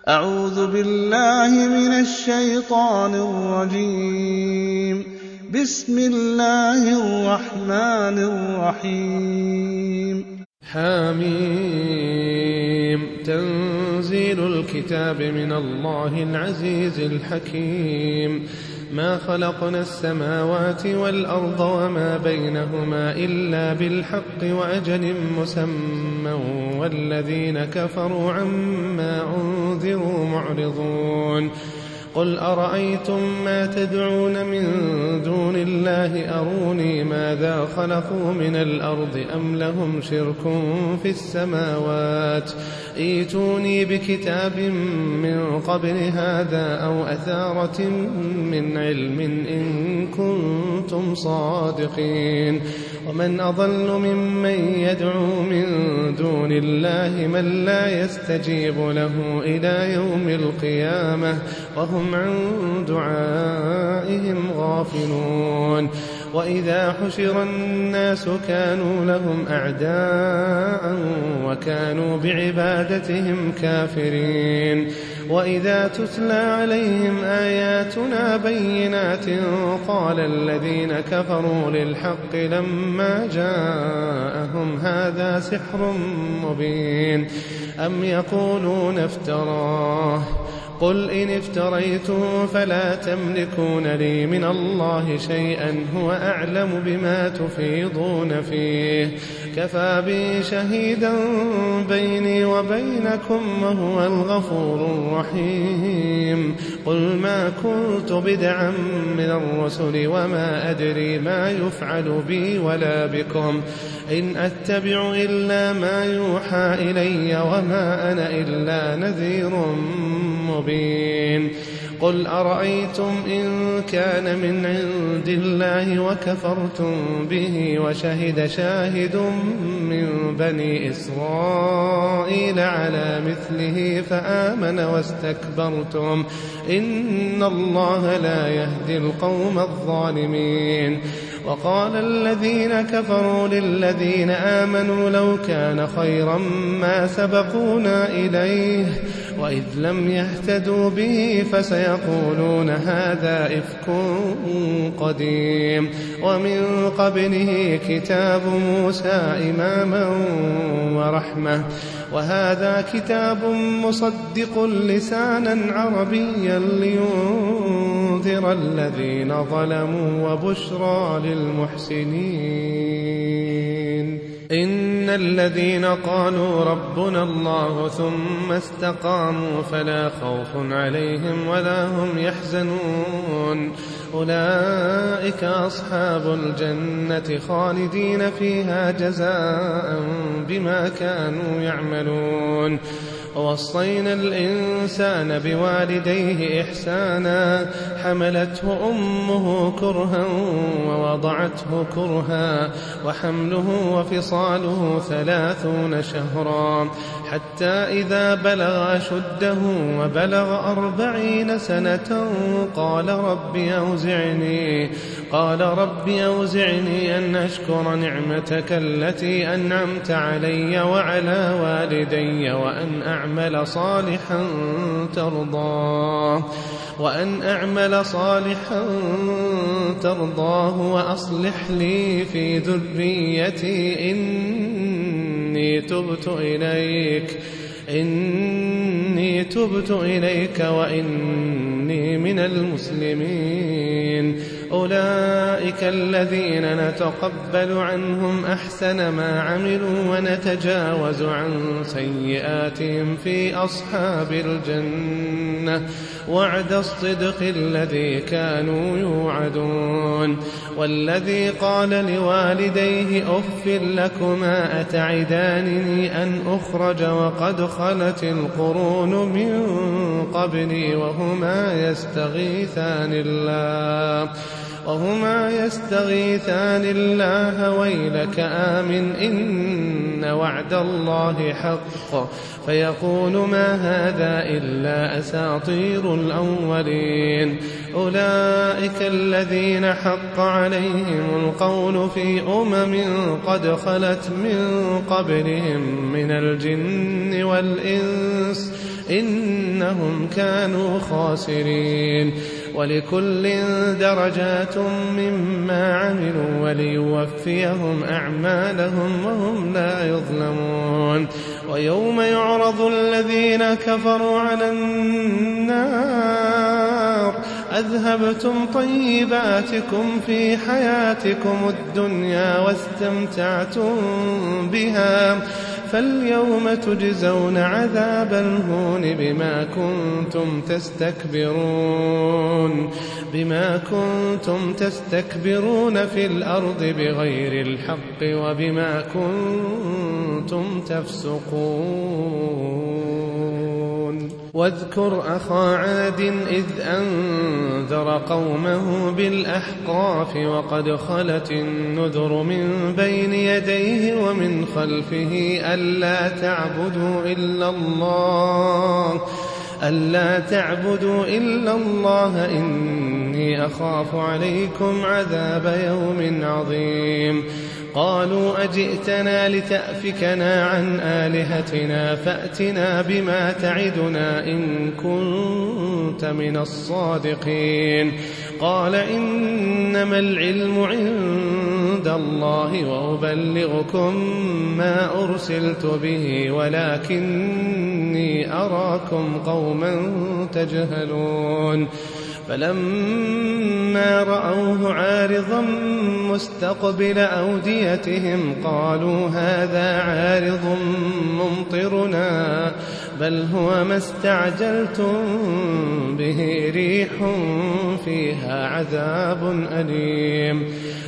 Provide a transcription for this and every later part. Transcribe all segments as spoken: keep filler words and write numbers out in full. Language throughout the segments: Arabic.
أعوذ بالله من الشيطان الرجيم. بسم الله الرحمن الرحيم. حميم. تنزيل الكتاب من الله العزيز الحكيم. ما خلقنا السماوات والأرض وما بينهما إلا بالحق وأجل مسمى والذين كفروا عما أنذروا معرضون. قل أرأيتم ما تدعون من دون الله أروني ماذا خلقوا من الأرض أم لهم شرك في السماوات ائتوني بكتاب من قبل هذا أو أثارة من علم إن كنتم صادقين. ومن أضل ممن يدعو من دون الله من لا يستجيب له إلى يوم القيامة وهم عن دعائهم غافلون. وإذا حشر الناس كانوا لهم أعداء وكانوا بعبادتهم كافرين. وإذا تتلى عليهم آياتنا بينات قال الذين كفروا للحق لما جاءهم هذا سحر مبين أم يقولون افتراه قل إن افتريته فلا تملكون لي من الله شيئا هو أعلم بما تفيضون فيه كفى بي شهيدا بيني وبينكم وهو الغفور الرحيم. قل ما كنت بدعا من الرسل وما أدري ما يفعل بي ولا بكم إن أتبع إلا ما يوحى إلي وما أنا إلا نذير مبين. قل أرأيتم إن كان من عند الله وكفرتم به وشهد شاهد من بني إسرائيل على مثله فآمن واستكبرتم إن الله لا يهدي القوم الظالمين. وقال الذين كفروا للذين آمنوا لو كان خيرا ما سبقونا إليه وإذ لم يهتدوا به فسيقولون هذا إفك قديم. ومن قبله كتاب موسى إماما ورحمة وهذا كتاب مصدق لسانا عربيا لينذر الذين ظلموا وبشرى للمحسنين. إن الذين قالوا ربنا الله ثم استقاموا فلا خوف عليهم ولا هم يحزنون أولئك أصحاب الجنة خالدين فيها جزاء بما كانوا يعملون. ووصينا الإنسان بوالديه إحسانا حملته أمه كرها ووضعته كرها وحمله وفصاله ثلاثون شهرا حتى إذا بلغ أشده وبلغ أربعين سنة قال رب أوزعني قال رب أوزعني أن أشكر نعمتك التي أنعمت علي وعلى والدي وأن أعمل صالحا ترضاه وأن أعمل صالحا ترضاه وأصلح لي في ذريتي إني تبت إليك إني تبت إليك وإني من المسلمين. أولئك الذين نتقبل عنهم أحسن ما عملوا ونتجاوز عن سيئاتهم في أصحاب الجنة وعد الصدق الذي كانوا يوعدون. والذي قال لوالديه أف لكما أتعدانني أن أخرج وقد خلت القرون من قبلي وهما يستغيثان الله وهما يستغيثان الله ويلك آمن إن وعد الله حق فيقول ما هذا إلا أساطير الأولين. أولئك الذين حق عليهم القول في أمم قد خلت من قبلهم من الجن والإنس إنهم كانوا خاسرين. ولكل درجات مما عملوا وليوفيهم أعمالهم وهم لا يظلمون. ويوم يعرض الذين كفروا على النار أذهبتم طيباتكم في حياتكم الدنيا واستمتعتم بها فاليوم تجزون عذاب الهون بما كنتم تستكبرون بما كنتم تستكبرون في الأرض بغير الحق وبما كنتم تفسقون. واذكر أخا عاد إذ أنذر قومه بالأحقاف وقد خلت النذر من بين يديه ومن خلفه ألا تعبدوا إلا الله ألا تعبدوا إلا الله إني أخاف عليكم عذاب يوم عظيم. قالوا أجئتنا لتأفكنا عن آلهتنا فأتنا بما تعدنا إن كنت من الصادقين. قال إنما العلم عند الله وأبلغكم ما أرسلت به ولكني أراكم قوما تجهلون. فلما رأوه عارضا مستقبل أوديتهم قالوا هذا عارض ممطرنا بل هو ما استعجلتم به ريح فيها عذاب أليم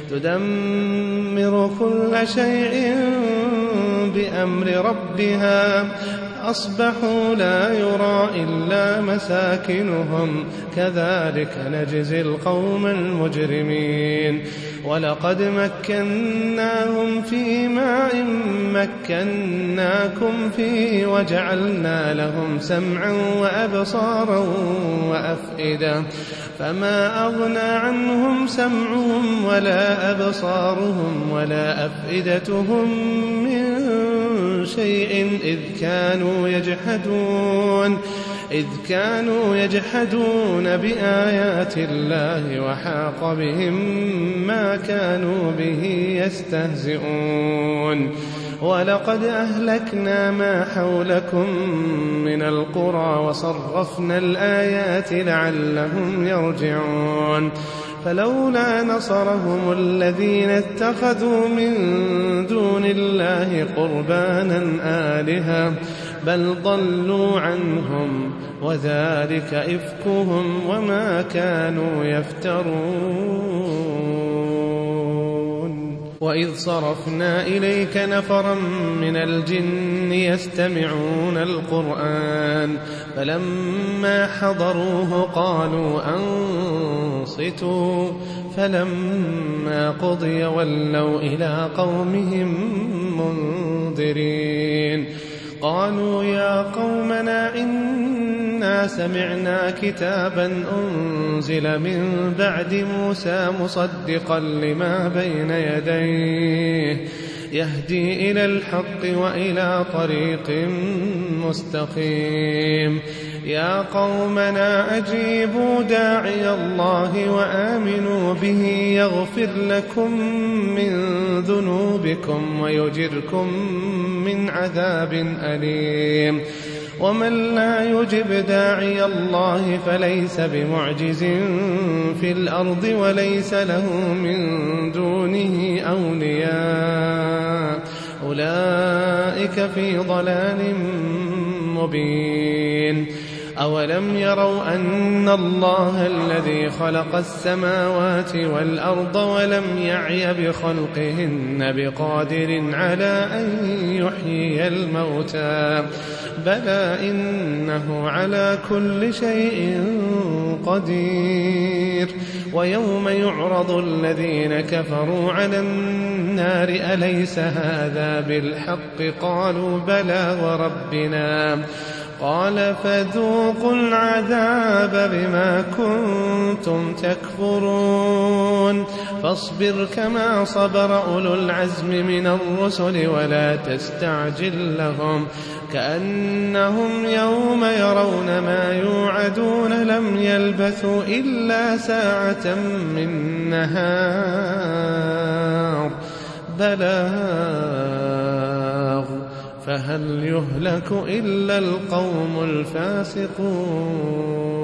تدمر كل شيء بأمر ربها أصبحوا لا يرى إلا مساكنهم كذلك نجزي القوم المجرمين. ولقد مكناهم في ماء مكناكم فيه وجعلنا لهم سمعا وأبصارا وأفئدة فما أغنى عنهم سمعهم ولا أبصارهم ولا أفئدتهم من شيء إذ كانوا يجحدون إذ كانوا يجحدون بآيات الله وحاق بهم ما كانوا به يستهزئون. ولقد أهلكنا ما حولكم من القرى وصرفنا الآيات لعلهم يرجعون. فلولا نصرهم الذين اتخذوا من دون الله قربانا آلهة بل ضلوا عنهم وذلك إفكهم وما كانوا يفترون. وإذ صرفنا إليك نفرا من الجن يستمعون القرآن فلما حضروه قالوا أنصتوا فلما قضي ولوا إلى قومهم منذرين. قالوا يا قومنا إنا سمعنا كتابا أنزل من بعد موسى مصدقا لما بين يديه يهدي إلى الحق وإلى طريق مستقيم. يا قومنا أجيبوا داعي الله وآمنوا به يغفر لكم من ذنوبكم ويجركم من عذاب أليم. ومن لا يجب داعي الله فليس بمعجز في الأرض وليس له من دونه أولياء أولئك في ضلال مبين. أولم يروا أن الله الذي خلق السماوات والأرض ولم يعي بخلقهن بقادر على أن يحيي الموتى بلى إنه على كل شيء قدير. ويوم يعرض الذين كفروا على النار أليس هذا بالحق قالوا بلى وربنا قال فذوقوا العذاب بما كنتم تكفرون فاصبر كما صبر أولو العزم من الرسل ولا تستعجل لهم كأنهم يوم يرون ما يوعدون لم يلبثوا إلا ساعة من نهار بلاغ فهل يهلك إلا القوم الفاسقون